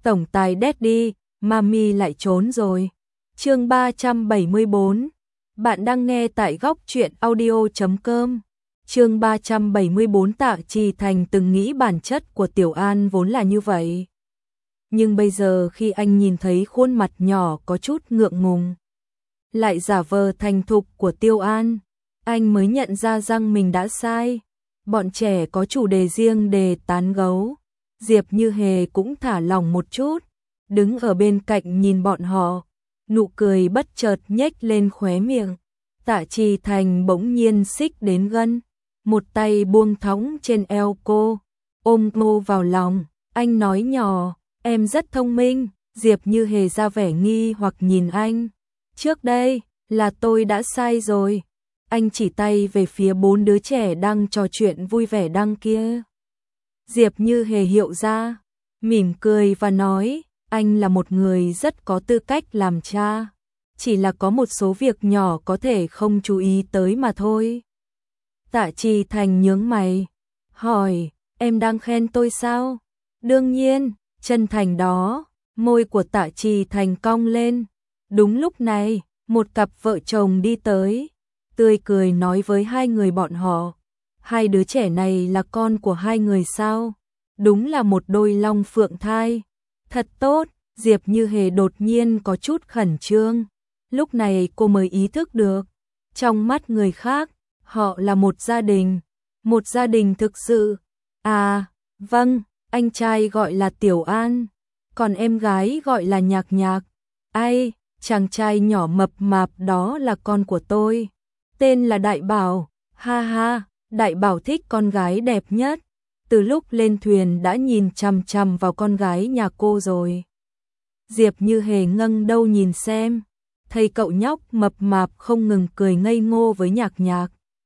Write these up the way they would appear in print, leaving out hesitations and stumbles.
tổng tài Daddy, Mami lại trốn rồi. Chương 374. Bạn đang nghe tại góc truyện audio.com. Chương 374. Tạ Trì Thành từng nghĩ bản chất của Tiểu An vốn là như vậy. Nhưng bây giờ khi anh nhìn thấy khuôn mặt nhỏ có chút ngượng ngùng, lại giả vờ thành thục của Tiêu An, anh mới nhận ra rằng mình đã sai. Bọn trẻ có chủ đề riêng để tán gẫu. Diệp Như Hề cũng thả lỏng một chút, đứng ở bên cạnh nhìn bọn họ, nụ cười bất chợt nhếch lên khóe miệng. Tạ Trì Thành bỗng nhiên xích đến gần, một tay buông thõng trên eo cô, ôm cô vào lòng, anh nói nhỏ, em rất thông minh. Diệp Như Hề ra vẻ nghi hoặc nhìn anh. Trước đây, là tôi đã sai rồi. Anh chỉ tay về phía 4 đứa trẻ đang trò chuyện vui vẻ đằng kia. Diệp Như Hề hiểu ra, mỉm cười và nói, anh là một người rất có tư cách làm cha. Chỉ là có một số việc nhỏ có thể không chú ý tới mà thôi. Tạ Trì Thành nhướng mày, hỏi, em đang khen tôi sao? Đương nhiên, chân thành đó. Môi của Tạ Trì Thành cong lên. Đúng lúc này, một cặp vợ chồng đi tới, tươi cười nói với hai người bọn họ, hai đứa trẻ này là con của hai người sao? Đúng là một đôi long phượng thai. Thật tốt. Diệp Như Hề đột nhiên có chút khẩn trương. Lúc này cô mới ý thức được, trong mắt người khác, họ là một gia đình thực sự. À, vâng, anh trai gọi là Tiểu An, còn em gái gọi là Nhạc Nhạc. Ai, chàng trai nhỏ mập mạp đó là con của tôi, tên là Đại Bảo. Ha ha, Đại Bảo thích con gái đẹp nhất, từ lúc lên thuyền đã nhìn chằm chằm vào con gái nhà cô rồi. Diệp Như Hề ngẩng đầu nhìn xem, thấy cậu nhóc mập mạp không ngừng cười ngây ngô với Nhạc Nhạc.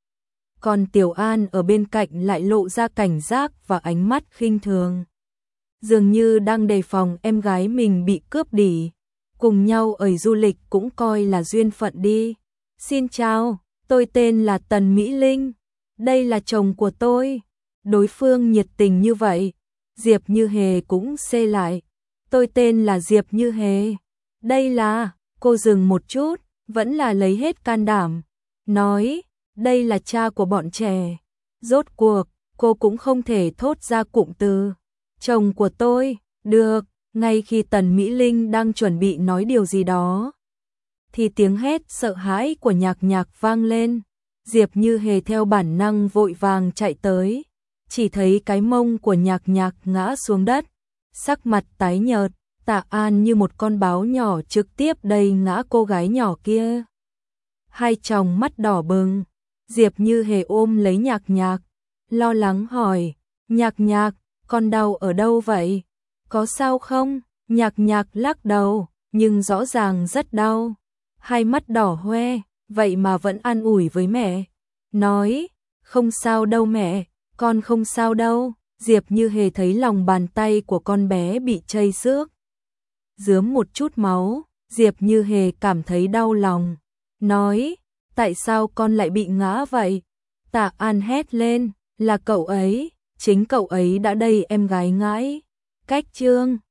Còn Tiểu An ở bên cạnh lại lộ ra cảnh giác và ánh mắt khinh thường, dường như đang đề phòng em gái mình bị cướp đi. Cùng nhau ở du lịch cũng coi là duyên phận đi. Xin chào, tôi tên là Tần Mỹ Linh, đây là chồng của tôi. Đối phương nhiệt tình như vậy, Diệp Như Hề cũng xê lại. Tôi tên là Diệp Như Hề, đây là... Cô dừng một chút, vẫn là lấy hết can đảm, nói, đây là cha của bọn trẻ. Rốt cuộc, cô cũng không thể thốt ra cụm từ chồng của tôi, được. Ngay khi Tần Mỹ Linh đang chuẩn bị nói điều gì đó, thì tiếng hét sợ hãi của Nhạc Nhạc vang lên. Diệp Như Hề theo bản năng vội vàng chạy tới, chỉ thấy cái mông của Nhạc Nhạc ngã xuống đất, sắc mặt tái nhợt. Tạ An như một con báo nhỏ trực tiếp đẩy ngã cô gái nhỏ kia. Hai tròng mắt đỏ bừng, Diệp Như Hề ôm lấy Nhạc Nhạc, lo lắng hỏi, Nhạc Nhạc, con đau ở đâu vậy? Có sao không? Nhạc Nhạc lắc đầu, nhưng rõ ràng rất đau. Hai mắt đỏ hoe, vậy mà vẫn an ủi với mẹ, nói, không sao đâu mẹ, con không sao đâu. Diệp Như Hề thấy lòng bàn tay của con bé bị chây xước, rướm một chút máu. Diệp Như Hề cảm thấy đau lòng, nói, tại sao con lại bị ngã vậy? Tạ An hét lên, là cậu ấy, chính cậu ấy đã đẩy em gái ngã. Cách chương